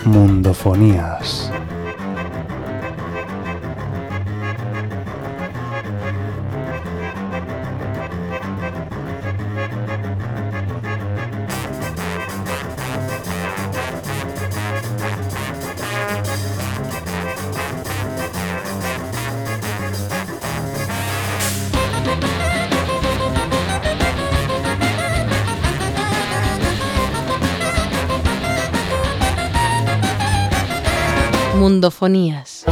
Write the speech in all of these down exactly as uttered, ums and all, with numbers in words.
Mundofonías. Mundofonías.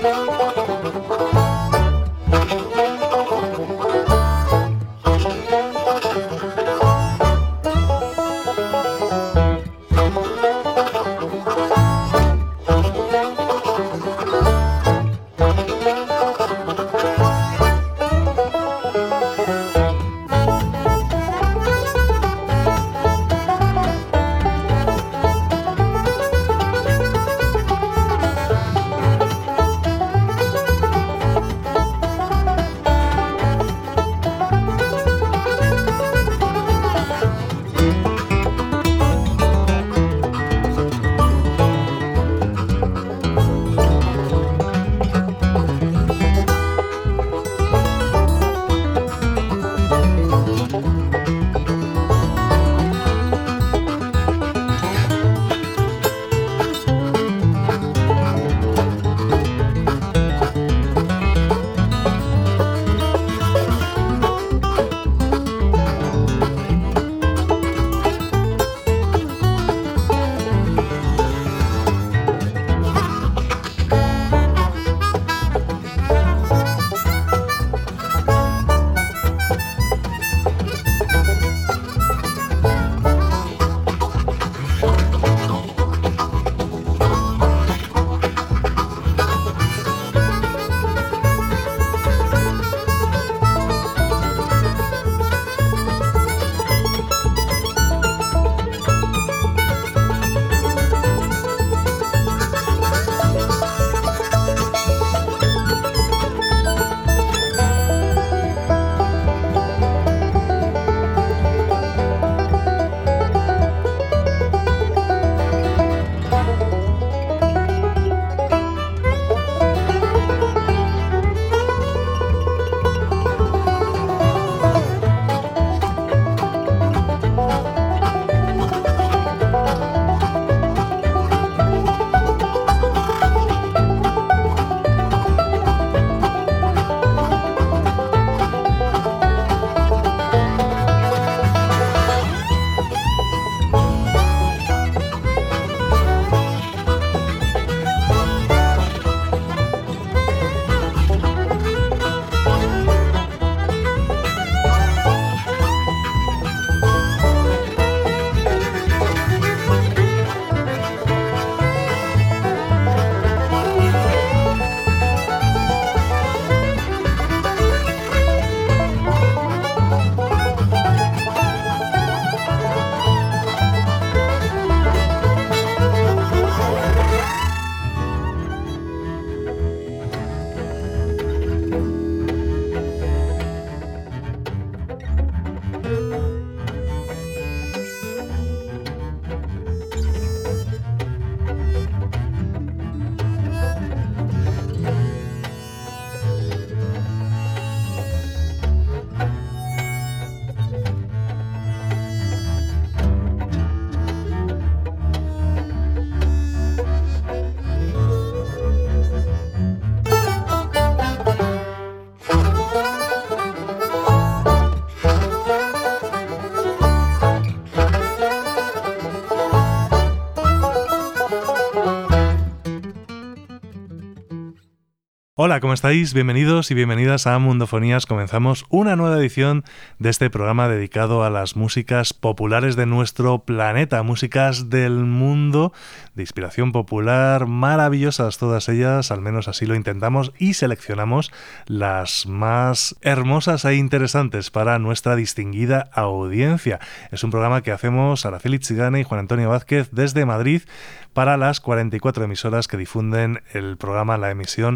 Hola, ¿cómo estáis? Bienvenidos y bienvenidas a Mundofonías. Comenzamos una nueva edición de este programa dedicado a las músicas populares de nuestro planeta, músicas del mundo, de inspiración popular, maravillosas todas ellas, al menos así lo intentamos, y seleccionamos las más hermosas e interesantes para nuestra distinguida audiencia. Es un programa que hacemos Araceli Chigane y Juan Antonio Vázquez desde Madrid para las cuarenta y cuatro emisoras que difunden el programa, la emisión, a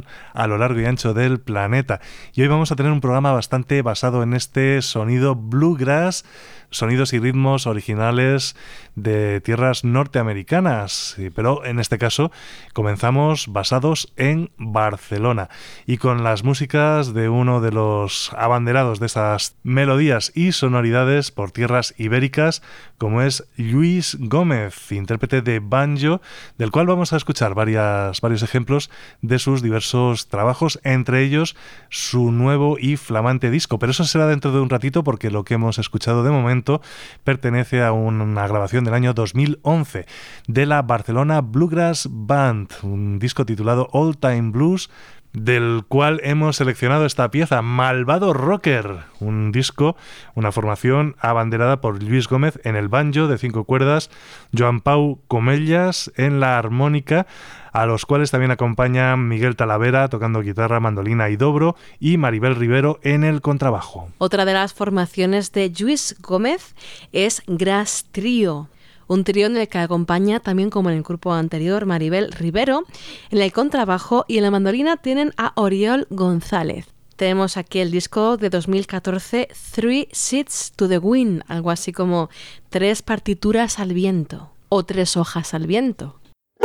a lo largo y ancho del planeta. Y hoy vamos a tener un programa bastante basado en este sonido bluegrass, sonidos y ritmos originales de tierras norteamericanas, pero en este caso comenzamos basados en Barcelona y con las músicas de uno de los abanderados de esas melodías y sonoridades por tierras ibéricas, como es Lluís Gómez, intérprete de banjo, del cual vamos a escuchar varias, varios ejemplos de sus diversos trabajos, entre ellos su nuevo y flamante disco, pero eso será dentro de un ratito porque lo que hemos escuchado de momento pertenece a una grabación del año dos mil once de la Barcelona Bluegrass Band, un disco titulado Old Time Blues, del cual hemos seleccionado esta pieza, Malvado Rocker, un disco, una formación abanderada por Lluís Gómez en el banjo de cinco cuerdas, Joan Pau Comellas en la armónica, a los cuales también acompañan Miguel Talavera tocando guitarra, mandolina y dobro, y Maribel Rivero en el contrabajo. Otra de las formaciones de Lluís Gómez es Grass Trio, un trío en el que acompaña, también como en el grupo anterior, Maribel Rivero. En el contrabajo y en la mandolina tienen a Oriol González. Tenemos aquí el disco de dos mil catorce, Three Sheets to the Wind, algo así como tres partituras al viento o tres hojas al viento.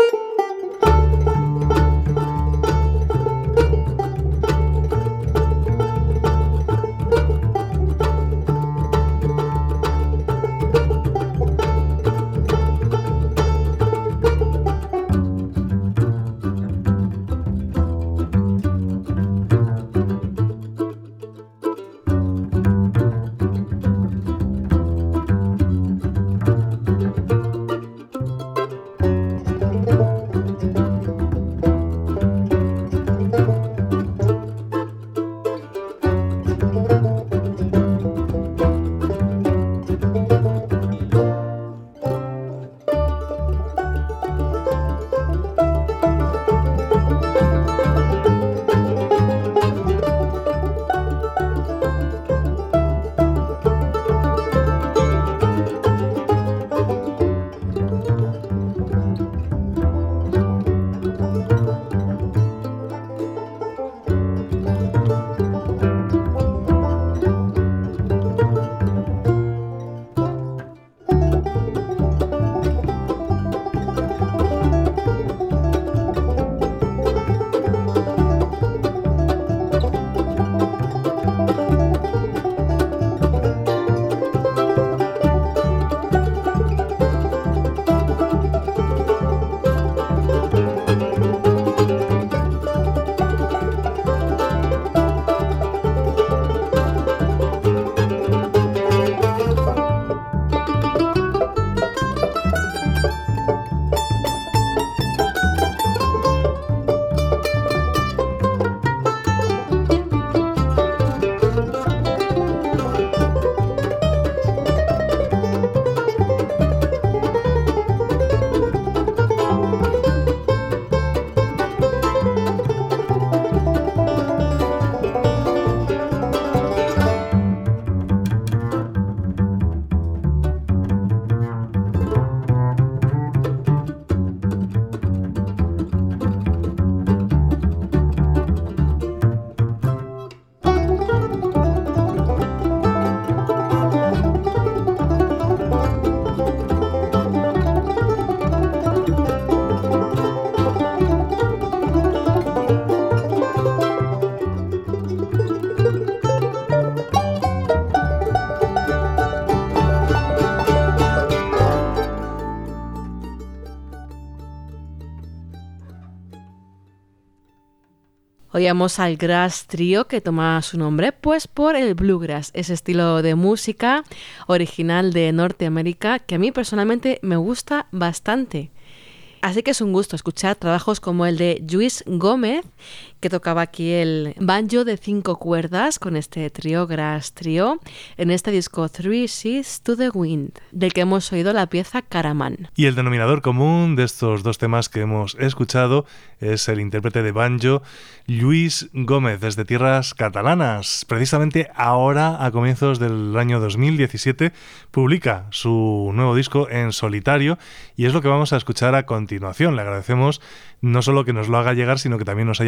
Oíamos al Grass Trio, que toma su nombre pues por el bluegrass, ese estilo de música original de Norteamérica que a mí personalmente me gusta bastante. Así que es un gusto escuchar trabajos como el de Lluís Gómez, que tocaba aquí el banjo de cinco cuerdas con este trío Grass Trio, en este disco Three Sheets to the Wind, del que hemos oído la pieza Caraman. Y el denominador común de estos dos temas que hemos escuchado es el intérprete de banjo Lluís Gómez, desde tierras catalanas. Precisamente ahora, a comienzos del año dos mil diecisiete, publica su nuevo disco en solitario y es lo que vamos a escuchar a continuación. Le agradecemos no solo que nos lo haga llegar, sino que también nos haya puesto en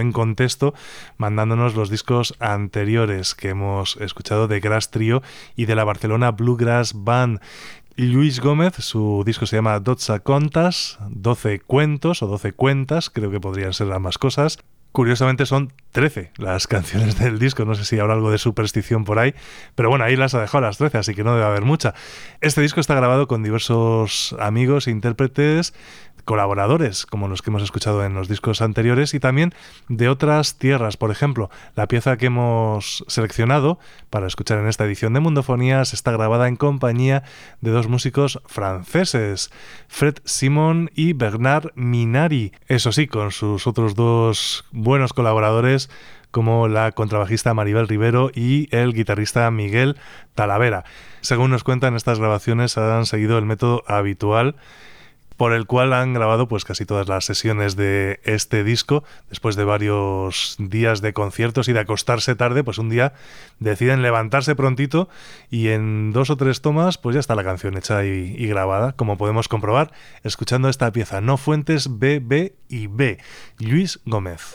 en contexto mandándonos los discos anteriores que hemos escuchado de Grass Trio y de la Barcelona Bluegrass Band. Lluís Gómez, su disco se llama dotze contes, doce cuentos o doce cuentas, creo que podrían ser ambas cosas. Curiosamente son trece las canciones del disco, no sé si habrá algo de superstición por ahí, pero bueno, ahí las ha dejado las trece, así que no debe haber mucha. Este disco está grabado con diversos amigos e intérpretes, colaboradores, como los que hemos escuchado en los discos anteriores, y también de otras tierras. Por ejemplo, la pieza que hemos seleccionado para escuchar en esta edición de Mundofonías está grabada en compañía de dos músicos franceses, Fred Simon y Bernard Minari. Eso sí, con sus otros dos buenos colaboradores, como la contrabajista Maribel Rivero y el guitarrista Miguel Talavera. Según nos cuentan, estas grabaciones han seguido el método habitual por el cual han grabado pues casi todas las sesiones de este disco. Después de varios días de conciertos y de acostarse tarde, pues un día deciden levantarse prontito y en dos o tres tomas pues ya está la canción hecha y, y grabada, como podemos comprobar escuchando esta pieza, No Fuentes B, B y B, Lluís Gómez.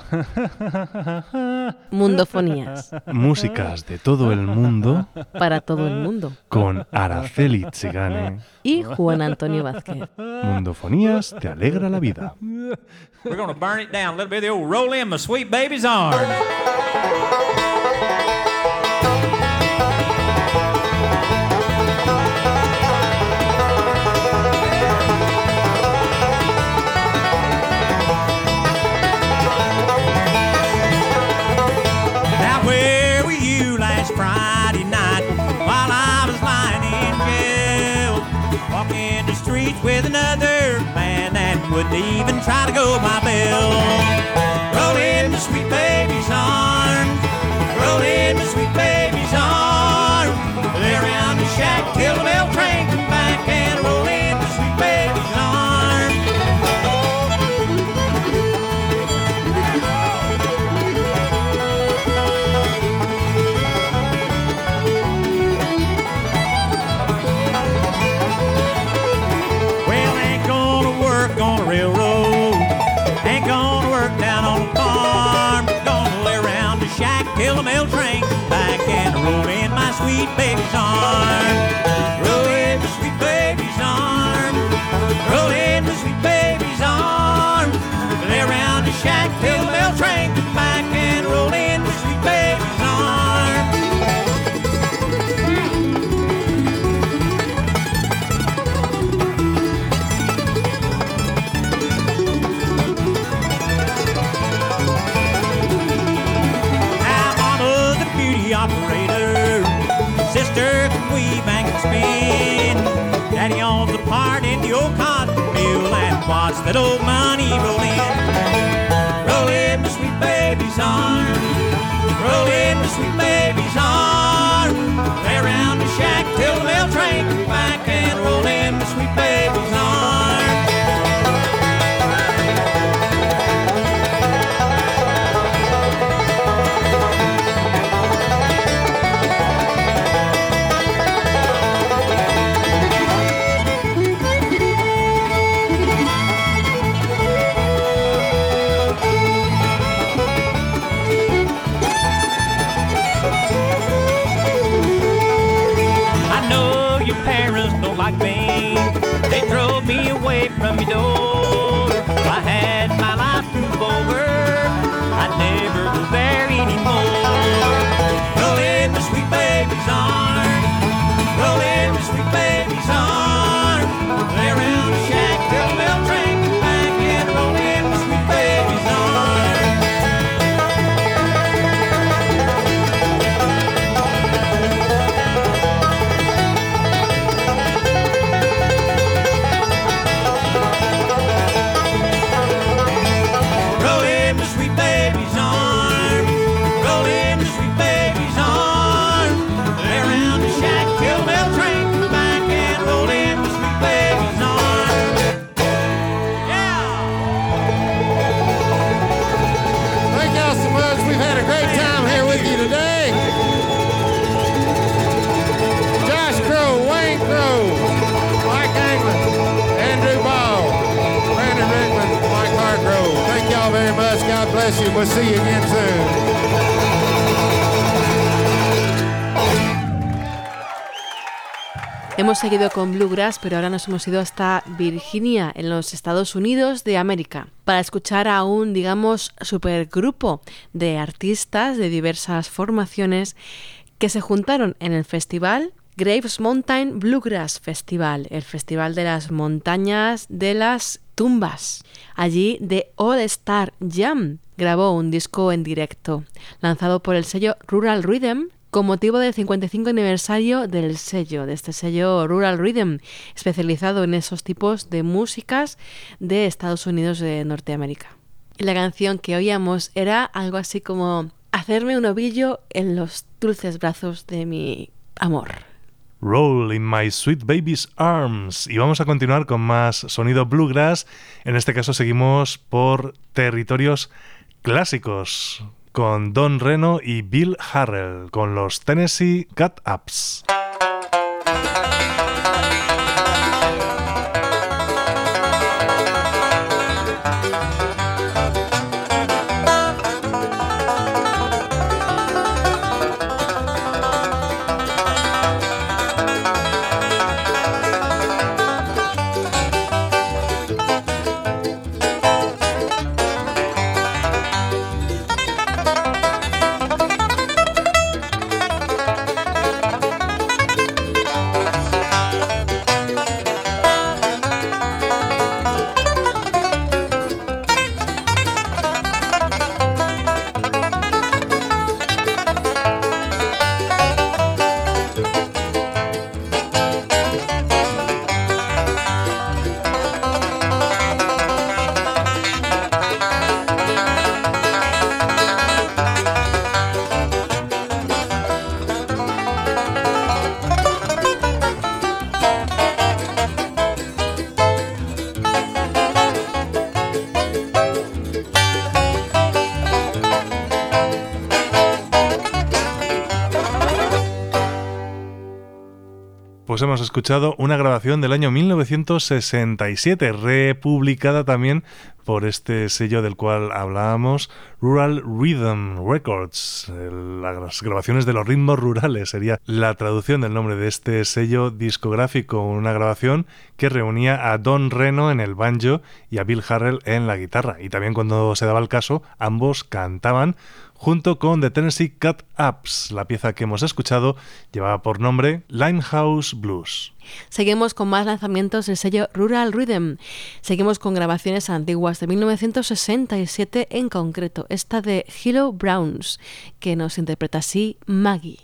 Mundofonías. Músicas de todo el mundo. Para todo el mundo. Con Araceli Tsigane. Y Juan Antonio Vázquez. Mundofonías te alegra la vida. We're gonna burn it down a little bit. The old roll in my sweet baby's arms. Now where were you last Friday night while I was lying in jail, walking the streets with another man that wouldn't even try to go my bell? Roll in the sweet baby's arms, roll in the sweet baby's arms, lay around the shack till the bell train come back and roll in the sweet baby's arms. Well, ain't gonna work on a railroad, ain't gonna work down on the farm, gonna lay around the shack till the mail train comes back and roll in my sweet baby's arms. Roll in the sweet baby's arms, roll in the sweet baby's arms, lay around the shack till the mail train comes back and roll in the sweet baby's arms. Now mama's a beauty operator, sister can weave and can spin, daddy owns the part in the old cotton mill and watch that old money roll in. Roll in the sweet baby's arms, roll in the sweet baby's arms, lay around the shack till the mail train comes back and roll in the sweet baby's arms. I know your parents don't like me, they drove me away from your door. I had my life to move over, I'd never go there anymore. Roll in the sweet baby's arms, roll in the sweet baby's arms, lay around the shack till the bell train comes back and roll in the sweet baby's arms. Roll in the sweet baby's arms, roll in the sweet baby's arms, lay around the shack till the bell train comes back and roll in the sweet baby's arms. Yeah! Thank y'all so much. We've had a great time here with you today. Josh Crow, Wayne Crow, Mike Anglin, Andrew Ball, Brandon Rickman, Mike Hargrove. Thank y'all very much. God bless you. We'll see you again soon. Hemos seguido con Bluegrass, pero ahora nos hemos ido hasta Virginia, en los Estados Unidos de América, para escuchar a un, digamos, supergrupo de artistas de diversas formaciones que se juntaron en el festival Graves Mountain Bluegrass Festival, el festival de las montañas de las tumbas. Allí The All Star Jam grabó un disco en directo, lanzado por el sello Rural Rhythm, con motivo del cincuenta y cinco aniversario del sello, de este sello Rural Rhythm, especializado en esos tipos de músicas de Estados Unidos de Norteamérica. Y la canción que oíamos era algo así como hacerme un ovillo en los dulces brazos de mi amor. Roll in my sweet baby's arms. Y vamos a continuar con más sonido bluegrass. En este caso seguimos por territorios clásicos, con Don Reno y Bill Harrell, con los Tennessee Cut-Ups. pues hemos escuchado una grabación del año mil novecientos sesenta y siete, republicada también por este sello del cual hablábamos, Rural Rhythm Records. Las grabaciones de los ritmos rurales sería la traducción del nombre de este sello discográfico, una grabación que reunía a Don Reno en el banjo y a Bill Harrell en la guitarra. Y también, cuando se daba el caso, ambos cantaban junto con The Tennessee Cut-Ups. La pieza que hemos escuchado llevaba por nombre Limehouse Blues. Seguimos con más lanzamientos del sello Rural Rhythm. Seguimos con grabaciones antiguas de mil novecientos sesenta y siete, en concreto esta de Hilo Browns, que nos interpreta así Maggie.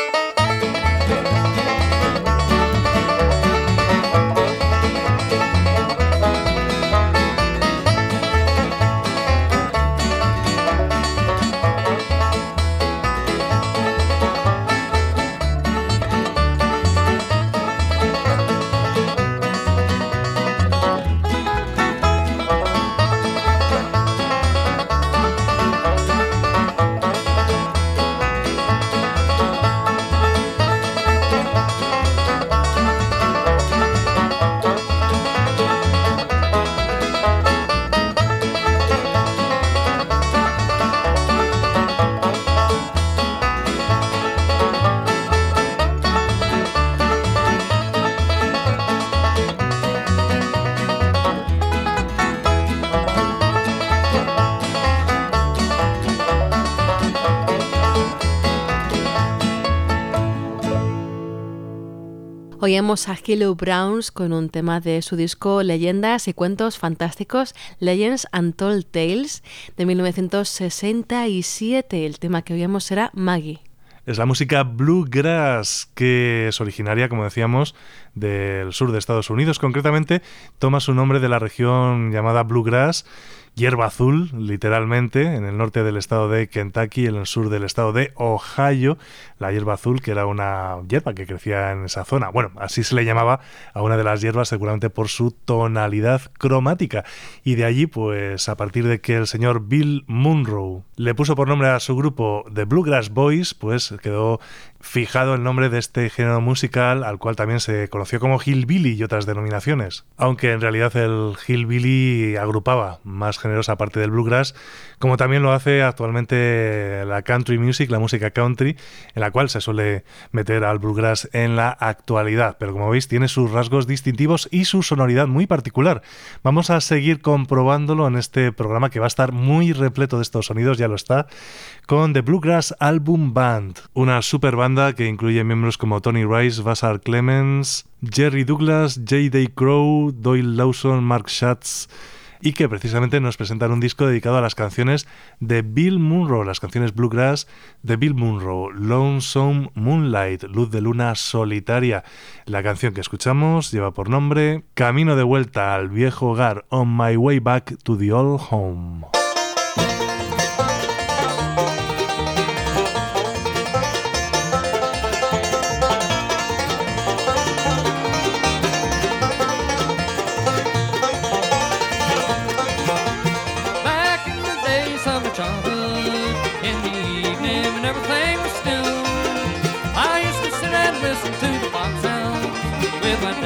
Oímos a Hilo Browns con un tema de su disco Leyendas y Cuentos Fantásticos, Legends Untold Tales, de mil novecientos sesenta y siete. El tema que oíamos era Maggie. Es la música bluegrass, que es originaria, como decíamos, del sur de Estados Unidos. Concretamente, toma su nombre de la región llamada bluegrass, hierba azul, literalmente, en el norte del estado de Kentucky, en el sur del estado de Ohio, la hierba azul, que era una hierba que crecía en esa zona. Bueno, así se le llamaba a una de las hierbas, seguramente por su tonalidad cromática. Y de allí, pues, a partir de que el señor Bill Monroe le puso por nombre a su grupo The Bluegrass Boys, pues quedó fijado el nombre de este género musical, al cual también se conoció como hillbilly y otras denominaciones. Aunque en realidad el hillbilly agrupaba más géneros aparte del bluegrass, como también lo hace actualmente la country music, la música country, en la cual se suele meter al bluegrass en la actualidad. Pero como veis, tiene sus rasgos distintivos y su sonoridad muy particular. Vamos a seguir comprobándolo en este programa, que va a estar muy repleto de estos sonidos, ya lo está, con The Bluegrass Album Band, una super banda que incluye miembros como Tony Rice, Vassar Clemens, Jerry Douglas, J D Crow, Doyle Lawson, Mark Schatz, y que precisamente nos presentan un disco dedicado a las canciones de Bill Monroe, las canciones bluegrass de Bill Monroe, Lonesome Moonlight, Luz de Luna Solitaria. La canción que escuchamos lleva por nombre Camino de vuelta al viejo hogar, On My Way Back to the Old Home.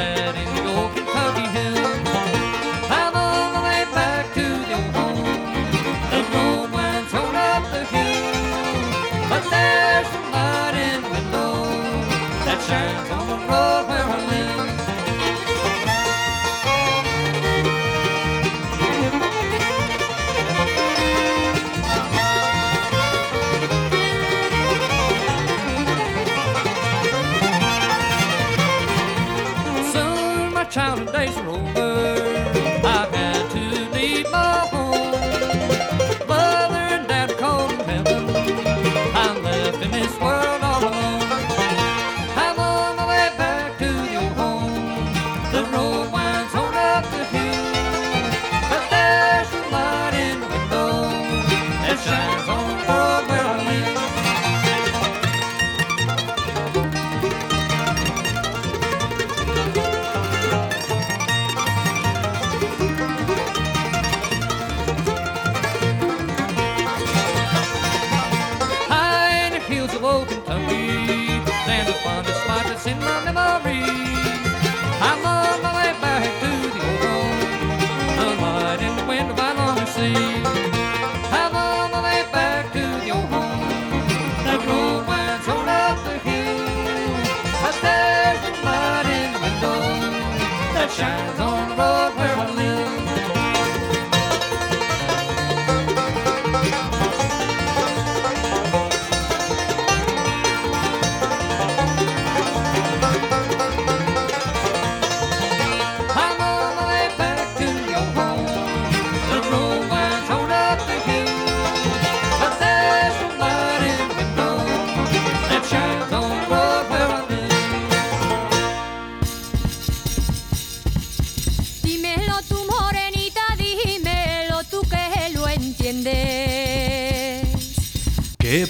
How the way back to the old home.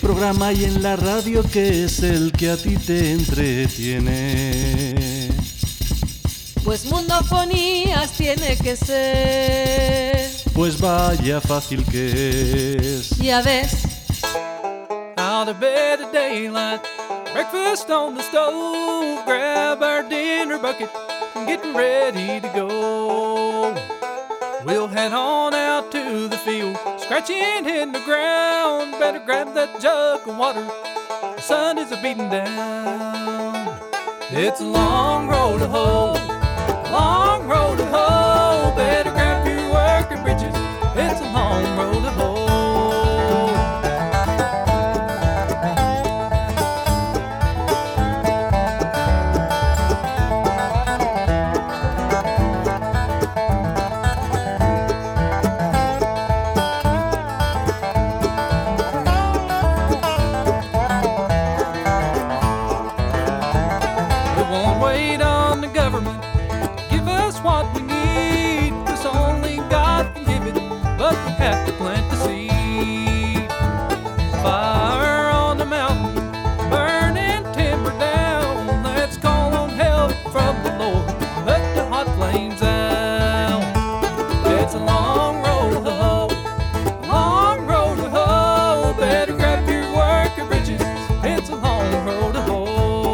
programa hay en la radio que es el que a ti te entretiene? Pues Mundofonías tiene que ser. Pues vaya fácil que es. Ya ves. Out of bed at daylight, breakfast on the stove, grab our dinner bucket, and getting ready to go. We'll head on out to the field, scratching in the ground, better grab that jug of water, the sun is a-beating down. It's a long road to hoe, long road to hoe, better grab your working britches, it's a long road to hoe. Have to plant the seed. Fire on the mountain, burning timber down. Let's call on help from the Lord, put the hot flames out. It's a long road to hoe, long road to hoe. Better grab your worker britches, it's a long road to hoe.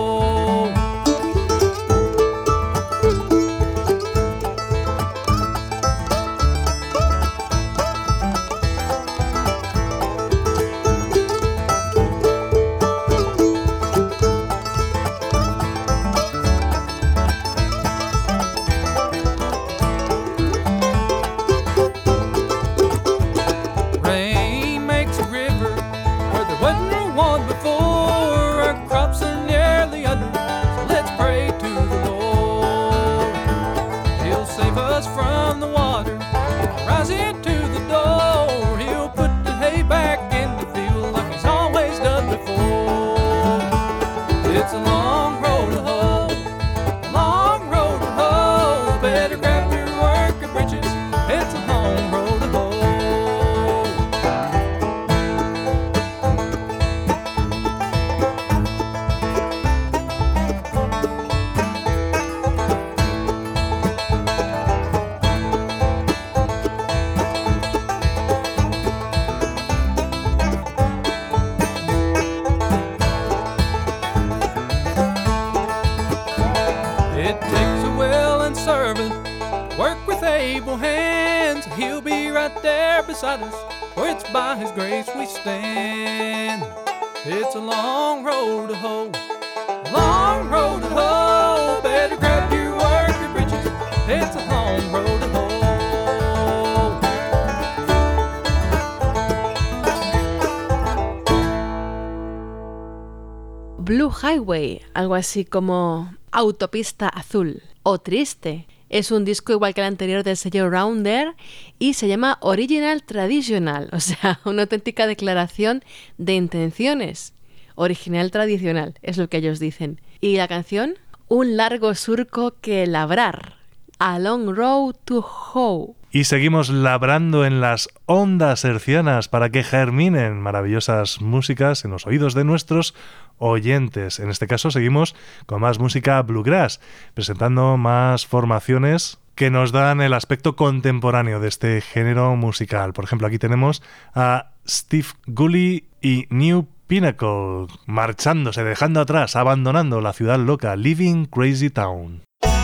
Beside us, for it's by His grace we stand. It's a long road to hoe, long road to hoe. Better grab your worker britches, it's a long road to hoe. Blue Highway, algo así como Autopista Azul o Triste. Es un disco igual que el anterior del sello Rounder y se llama Original Traditional, o sea, una auténtica declaración de intenciones. Original tradicional, es lo que ellos dicen. ¿Y la canción? Un largo surco que labrar. A long road to hoe. Y seguimos labrando en las ondas hercianas para que germinen maravillosas músicas en los oídos de nuestros oyentes. En este caso seguimos con más música bluegrass, presentando más formaciones que nos dan el aspecto contemporáneo de este género musical. Por ejemplo, aquí tenemos a Steve Gully y New Pinnacle, marchándose, dejando atrás, abandonando la ciudad loca, Leaving Crazy Town.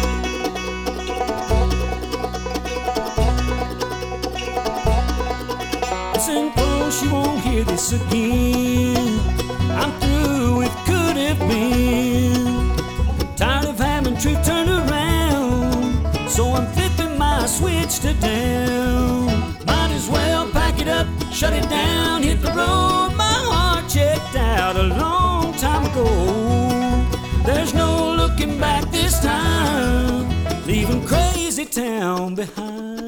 Listen close, you won't hear this again. I'm through with could have been. Tired of having truth turned around, so I'm flipping my switch to down. Might as well pack it up, shut it down, hit the road. My heart checked out a long time ago. There's no looking back this time, leaving crazy town behind.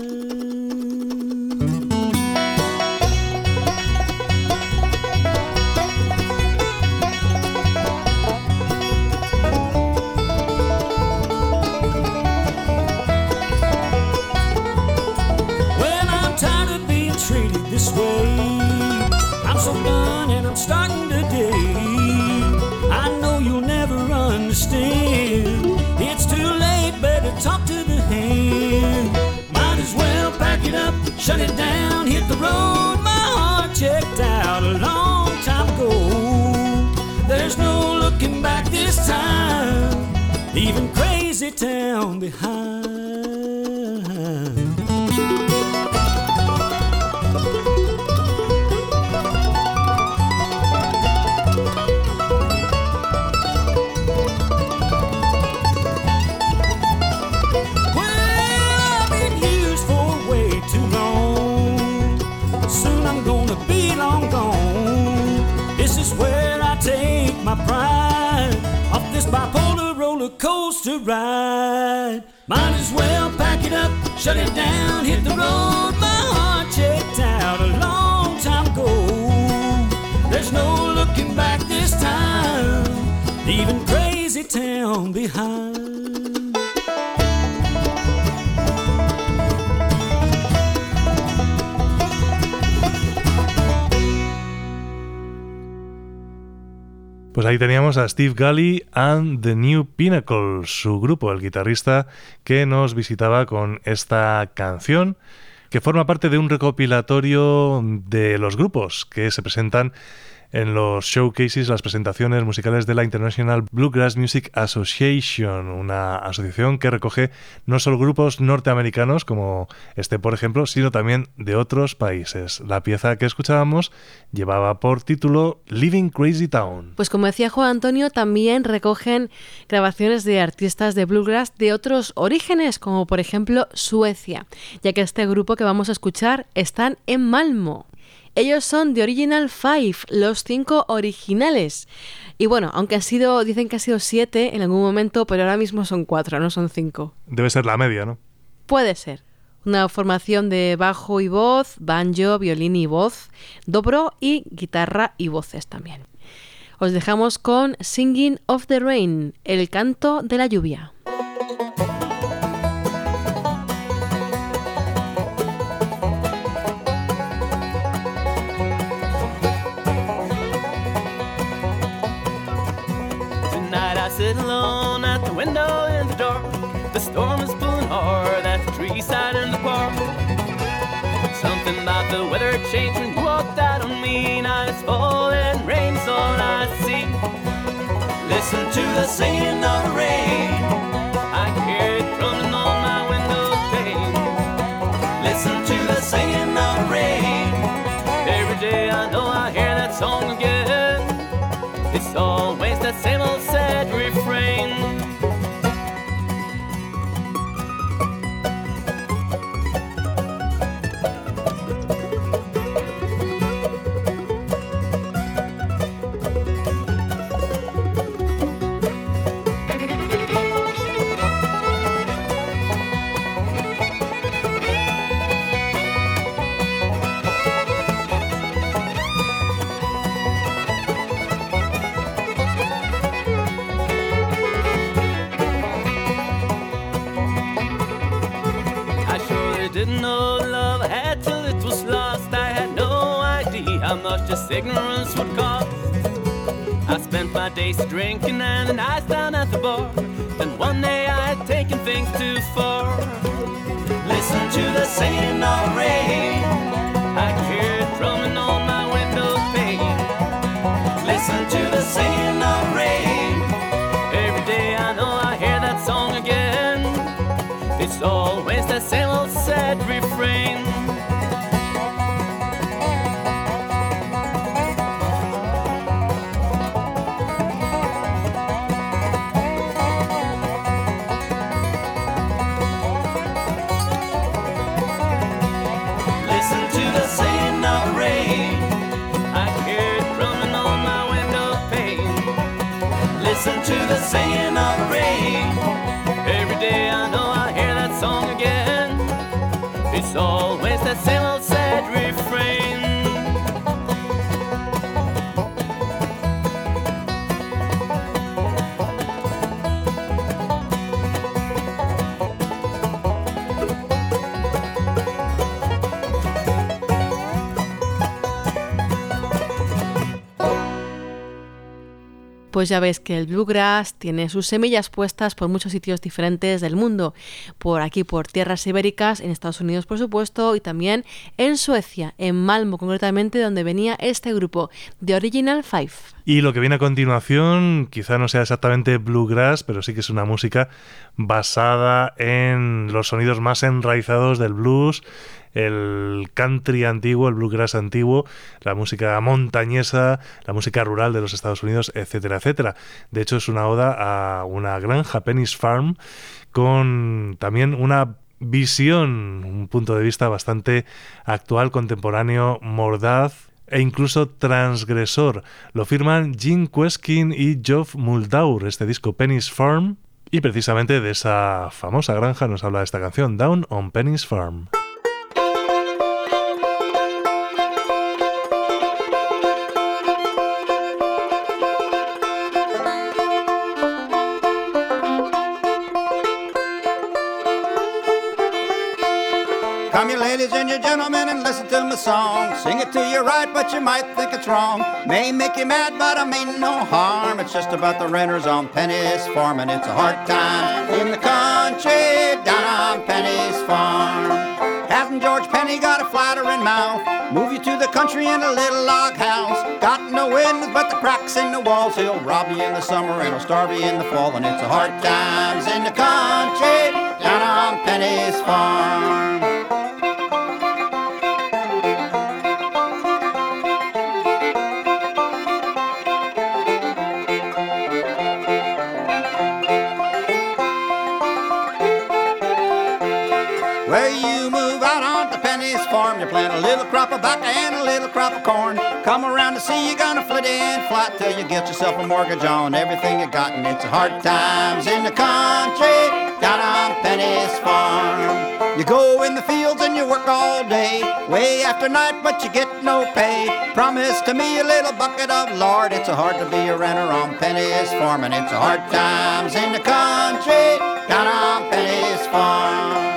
This way, I'm I'm so done and I'm starting today. I know you'll never understand. It's too late, better talk to the hand. Might as well pack it up, shut it down, hit the road. My heart checked out a long time ago. There's no looking back this time, leaving crazy town behind. My pride off this bipolar roller coaster ride. Might as well pack it up, shut it down, hit the road. My heart checked out a long time ago. There's no looking back this time, leaving crazy town behind. Pues ahí teníamos a Steve Galley and the New Pinnacle, su grupo, el guitarrista que nos visitaba con esta canción, que forma parte de un recopilatorio de los grupos que se presentan en los showcases, las presentaciones musicales de la International Bluegrass Music Association, una asociación que recoge no solo grupos norteamericanos como este, por ejemplo, sino también de otros países. La pieza que escuchábamos llevaba por título Living Crazy Town. Pues como decía Juan Antonio, también recogen grabaciones de artistas de bluegrass de otros orígenes, como por ejemplo Suecia, ya que este grupo que vamos a escuchar están en Malmö. Ellos son The Original Five, los cinco originales. Y bueno, aunque han sido, dicen que han sido siete en algún momento, pero ahora mismo son cuatro, no son cinco. Debe ser la media, ¿no? Puede ser. Una formación de bajo y voz, banjo, violín y voz, dobro y guitarra y voces también. Os dejamos con Singing of the Rain, el canto de la lluvia. Sit alone at the window in the dark. The storm is blowing hard at the tree side in the park. Something about the weather changed when you walked out on me. Night is falling, rain's all I see. Listen to the singing of the rain. I can hear it drumming on my window pane. Listen to the singing of the rain. Every day I know I hear that song again. It's always that same old sad refrain. Didn't know love I had till it was lost. I had no idea how much this ignorance would cost. I spent my days drinking and the nights down at the bar. Then one day I had taken things too far. Listen to the singing of the rain. I can hear it drumming on my window pane. Listen to the singing of the rain. Every day I know I hear that song again. It's always that same old sad refrain. Listen to Pues ya veis que el bluegrass tiene sus semillas puestas por muchos sitios diferentes del mundo, por aquí por tierras ibéricas, en Estados Unidos por supuesto, y también en Suecia, en Malmö concretamente, donde venía este grupo, The Original Five. Y lo que viene a continuación quizá no sea exactamente bluegrass, pero sí que es una música basada en los sonidos más enraizados del blues, el country antiguo, el bluegrass antiguo, la música montañesa, la música rural de los Estados Unidos, etcétera, etcétera. De hecho, es una oda a una granja, Penny's Farm, con también una visión, un punto de vista bastante actual, contemporáneo, mordaz e incluso transgresor. Lo firman Jim Kweskin y Geoff Muldaur, este disco Penny's Farm, y precisamente de esa famosa granja nos habla esta canción, Down on Penny's Farm. Come, you ladies and you gentlemen, and listen to my song. Sing it to you right, but you might think it's wrong. May make you mad, but I mean no harm. It's just about the renters on Penny's Farm, and it's a hard time in the country down on Penny's Farm. Hasn't George Penny got a flattering mouth? Move you to the country in a little log house. Got no windows but the cracks in the walls. He'll rob you in the summer and he'll starve you in the fall. And it's a hard times in the country down on Penny's Farm. Where you move out onto Penny's Farm, you plant a little crop of bacca and a little crop of corn. Come around to see you gonna flit in flat till you get yourself a mortgage on everything you got, and it's hard times in the country down on Penny's Farm. You go in the fields and you work all day, way after night, but you get no pay. Promise to me a little bucket of lard. It's a hard to be a renter on Penny's Farm, and it's a hard times in the country down on Penny's Farm.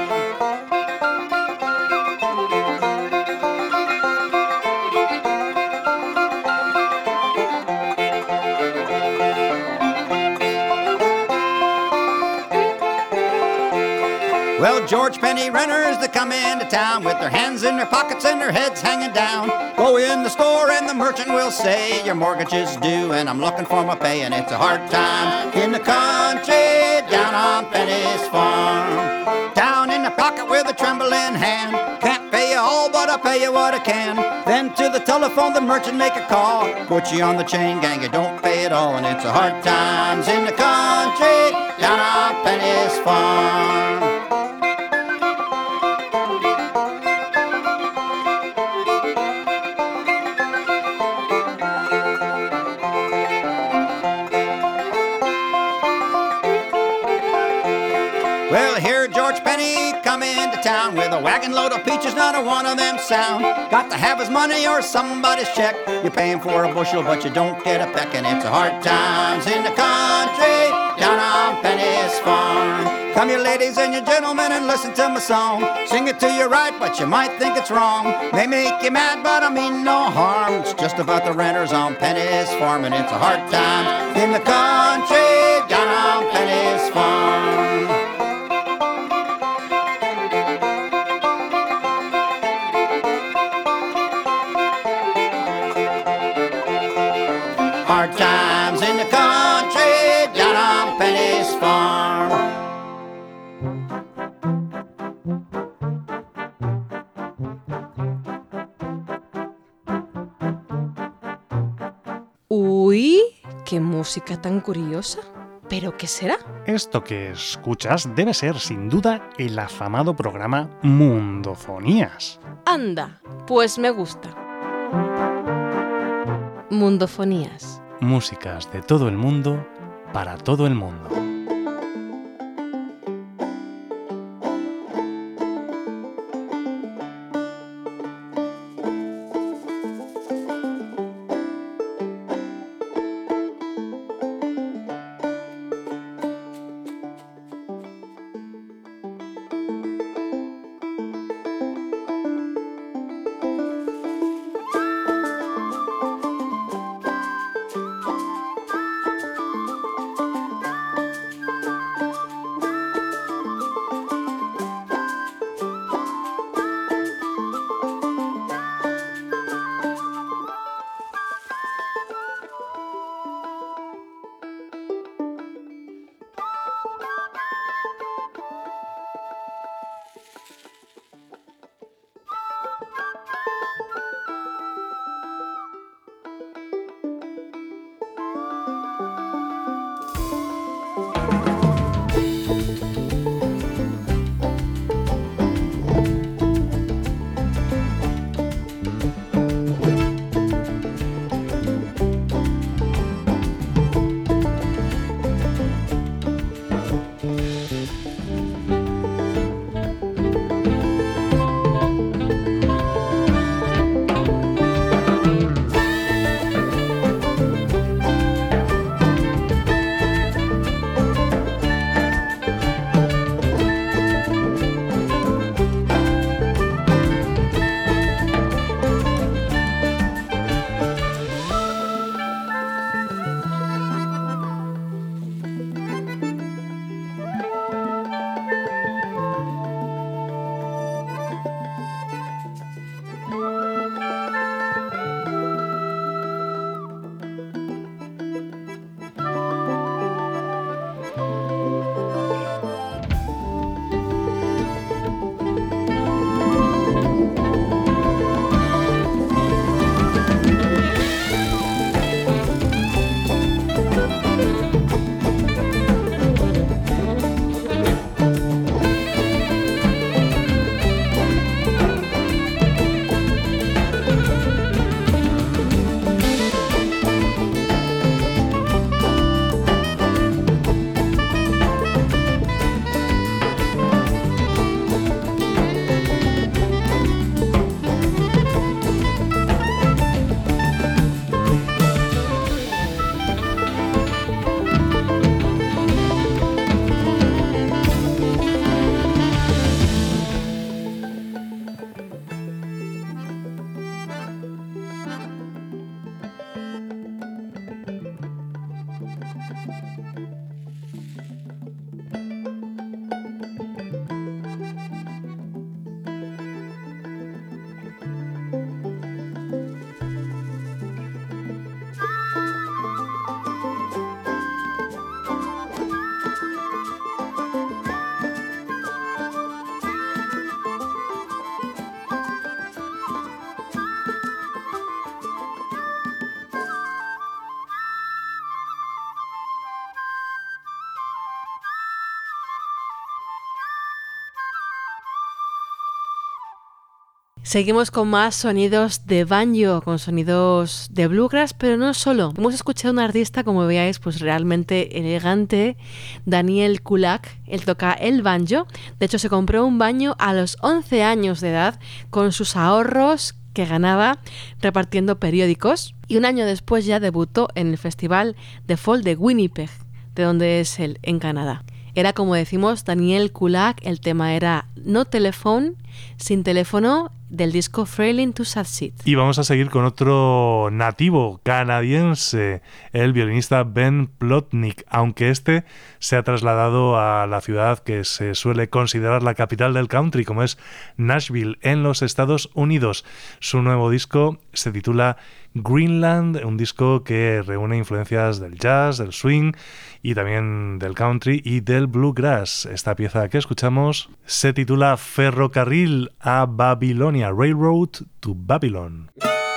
Well, George Penny renters that come into town with their hands in their pockets and their heads hanging down. Go in the store and the merchant will say, your mortgage is due and I'm looking for my pay. And it's a hard time in the country down on Penny's Farm. Down in the pocket with a trembling hand. Can't pay you all, but I'll pay you what I can. Then to the telephone the merchant make a call. Put you on the chain gang, you don't pay it all. And it's a hard times in the country down on Penny's Farm. Well, here George Penny come into town with a wagon load of peaches, not a one of them sound. Got to have his money or somebody's check. You're paying for a bushel, but you don't get a peck. And it's a hard times in the country down on Penny's Farm. Come, you ladies and you gentlemen, and listen to my song. Sing it to you right, but you might think it's wrong. May make you mad, but I mean no harm. It's just about the renters on Penny's Farm, and it's a hard time in the country down on Penny's Farm. Hard times in the country down on Penny's Farm. Uy, qué música tan curiosa. ¿Pero qué será? Esto que escuchas debe ser sin duda el afamado programa Mundofonías. Anda, pues me gusta. Mundofonías. Músicas de todo el mundo para todo el mundo. Seguimos con más sonidos de banjo, con sonidos de bluegrass, pero no solo. Hemos escuchado a un artista, como veáis, pues realmente elegante, Daniel Kulak. Él toca el banjo. De hecho, se compró un banjo a los once años de edad con sus ahorros que ganaba repartiendo periódicos. Y un año después ya debutó en el Festival de Folk de Winnipeg, de donde es él, en Canadá. Era, como decimos, Daniel Kulak. El tema era No Telephone, sin teléfono, del disco Failing to Succeed. Y vamos a seguir con otro nativo canadiense, el violinista Ben Plotnick, aunque este se ha trasladado a la ciudad que se suele considerar la capital del country, como es Nashville, en los Estados Unidos. Su nuevo disco se titula Greenland, un disco que reúne influencias del jazz, del swing y también del country y del bluegrass. Esta pieza que escuchamos se titula Ferrocarril a Babilonia, Railroad to Babylon.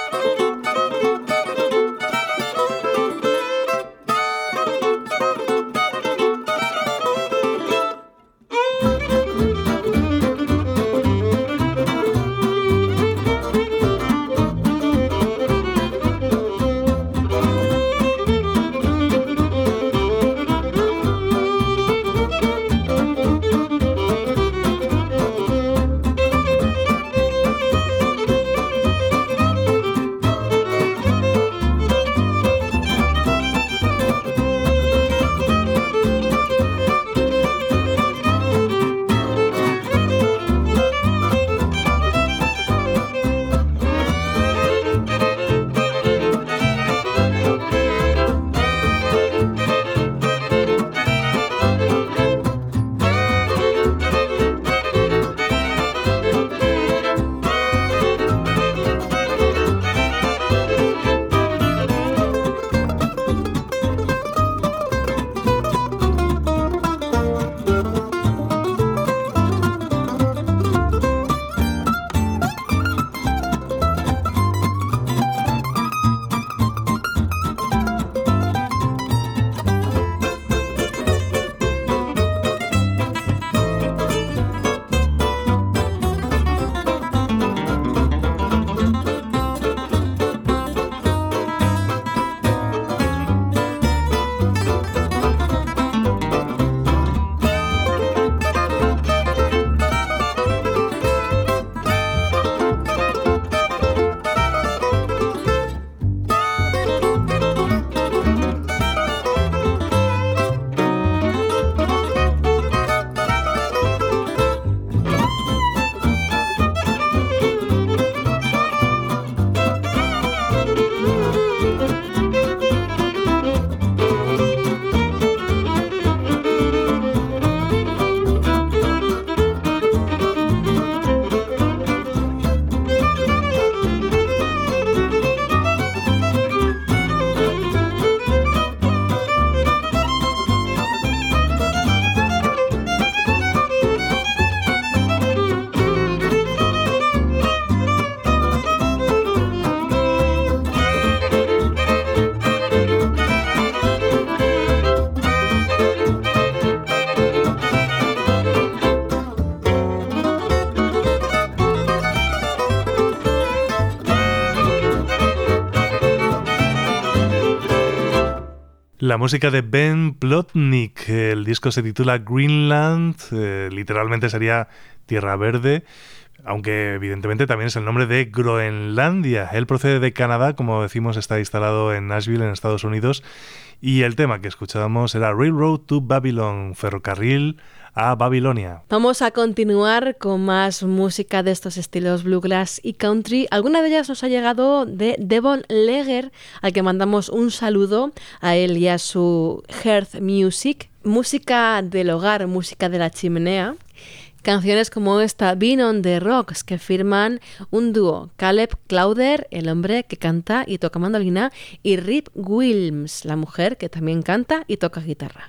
La música de Ben Plotnick, el disco se titula Greenland, eh, literalmente sería Tierra Verde, aunque evidentemente también es el nombre de Groenlandia. Él procede de Canadá, como decimos, está instalado en Nashville, en Estados Unidos, y el tema que escuchábamos era Railroad to Babylon, ferrocarril a Babilonia. Vamos a continuar con más música de estos estilos bluegrass y country. Alguna de ellas nos ha llegado de Devon Leger, al que mandamos un saludo a él y a su Hearth Music. Música del hogar, música de la chimenea. Canciones como esta, Been on the Rocks, que firman un dúo, Caleb Clowder, el hombre que canta y toca mandolina, y Rip Wilms, la mujer que también canta y toca guitarra.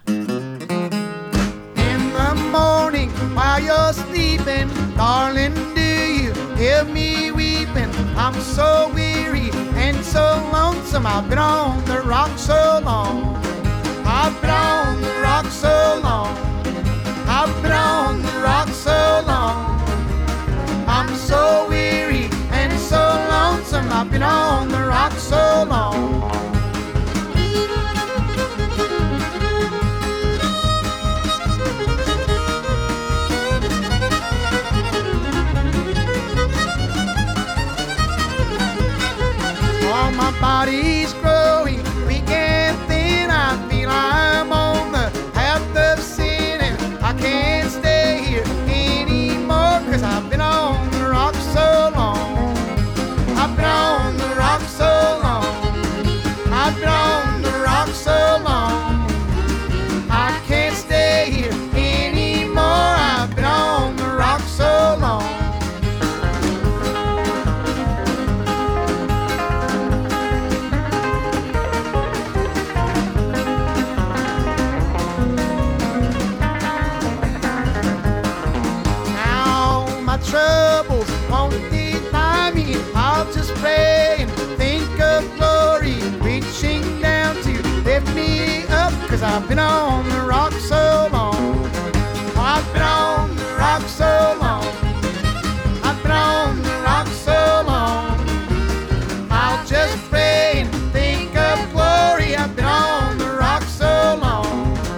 Morning while you're sleeping, darling, do you hear me weeping? I'm so weary and so lonesome. I've been on the rock so long. I've been on the rock so long. I've been on the rock so long. I'm so weary I've been on the rock so long. Oh, my body's growing weak and thin. I feel I'm on the path of sin, and I can't stay here anymore, 'cause I've been on the rock so long. I've been on the rock so long. I've been on the rock so long. I can't stay here anymore. I've been on the rock so long. Troubles won't define me. I'll just pray and think of glory reaching down to lift me up, 'cause I've been on the rock so long. I've been on the rock so long. I've been on the rock so long. I'll just pray and think of glory. I've been on the rock so long.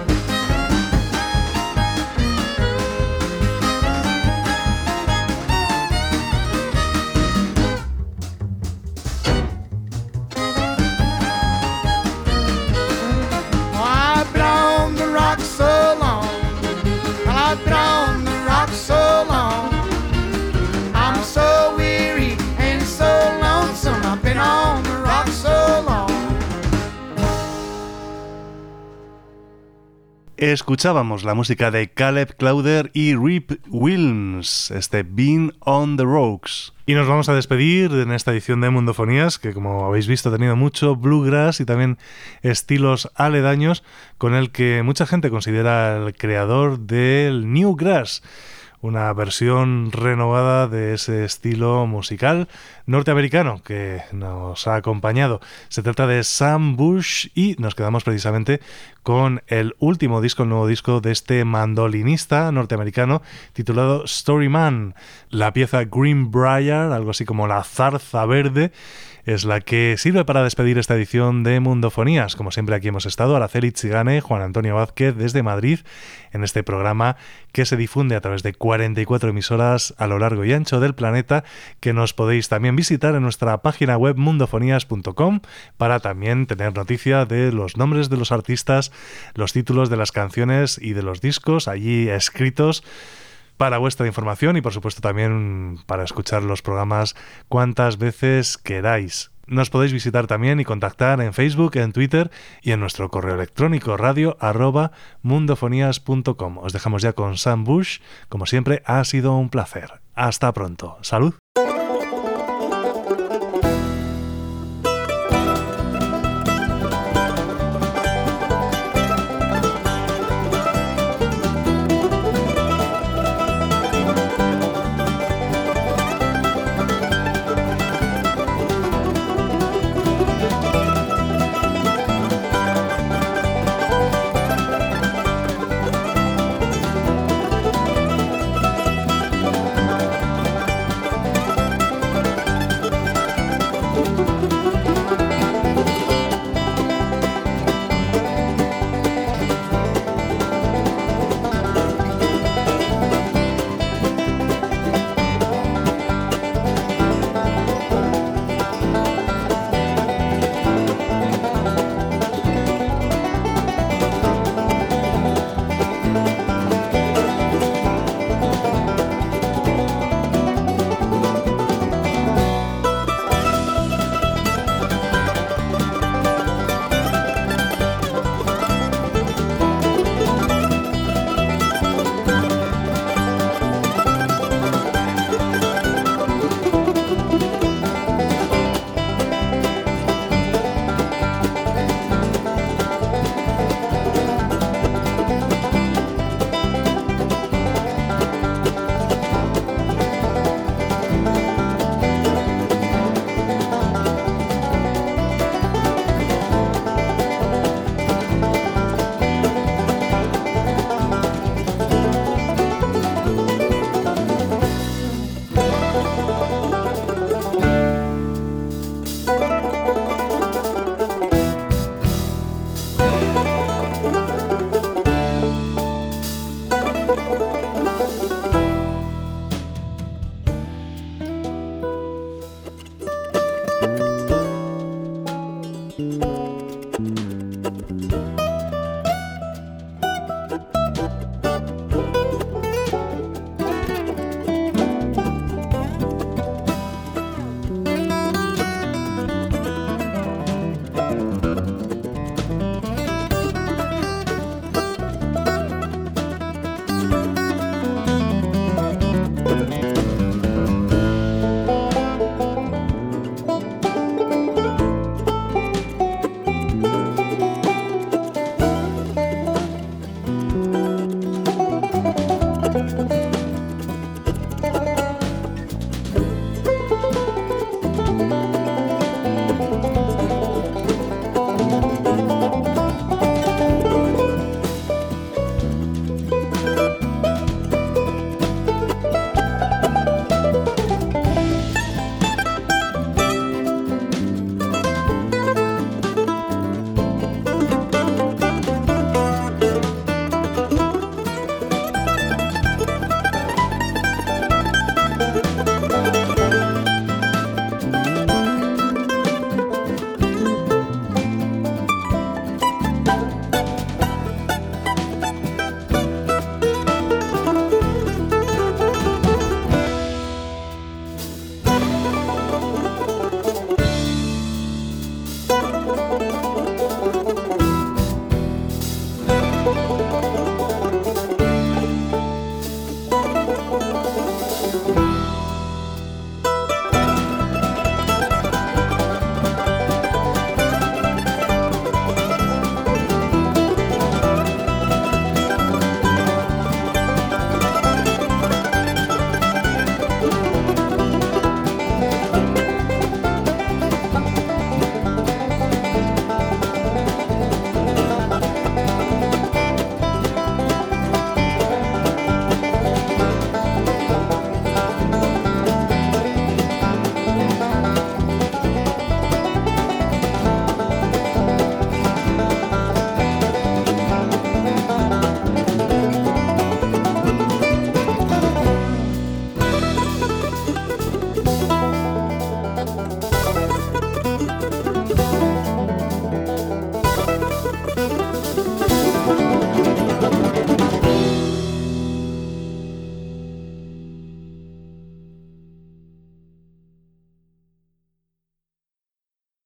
So long, I've been on the rock so long. I'm so weary and so lonesome. I've been on the rock so long. Escuchábamos la música de Caleb Clauder y Rip Wilms, este Been on the Rocks. Y nos vamos a despedir en esta edición de Mundofonías, que como habéis visto ha tenido mucho bluegrass y también estilos aledaños, con el que mucha gente considera el creador del Newgrass, una versión renovada de ese estilo musical norteamericano que nos ha acompañado. Se trata de Sam Bush y nos quedamos precisamente con el último disco, el nuevo disco de este mandolinista norteamericano titulado Storyman. La pieza Greenbrier, algo así como la zarza verde, es la que sirve para despedir esta edición de Mundofonías. Como siempre, aquí hemos estado Araceli Chigane, Juan Antonio Vázquez desde Madrid, en este programa que se difunde a través de cuarenta y cuatro emisoras a lo largo y ancho del planeta, que nos podéis también visitar en nuestra página web mundofonías punto com para también tener noticia de los nombres de los artistas, los títulos de las canciones y de los discos allí escritos para vuestra información y por supuesto también para escuchar los programas cuantas veces queráis. Nos podéis visitar también y contactar en Facebook, en Twitter y en nuestro correo electrónico radio arroba mundofonías punto com. Os dejamos ya con Sam Bush. Como siempre, ha sido un placer. Hasta pronto. ¡Salud!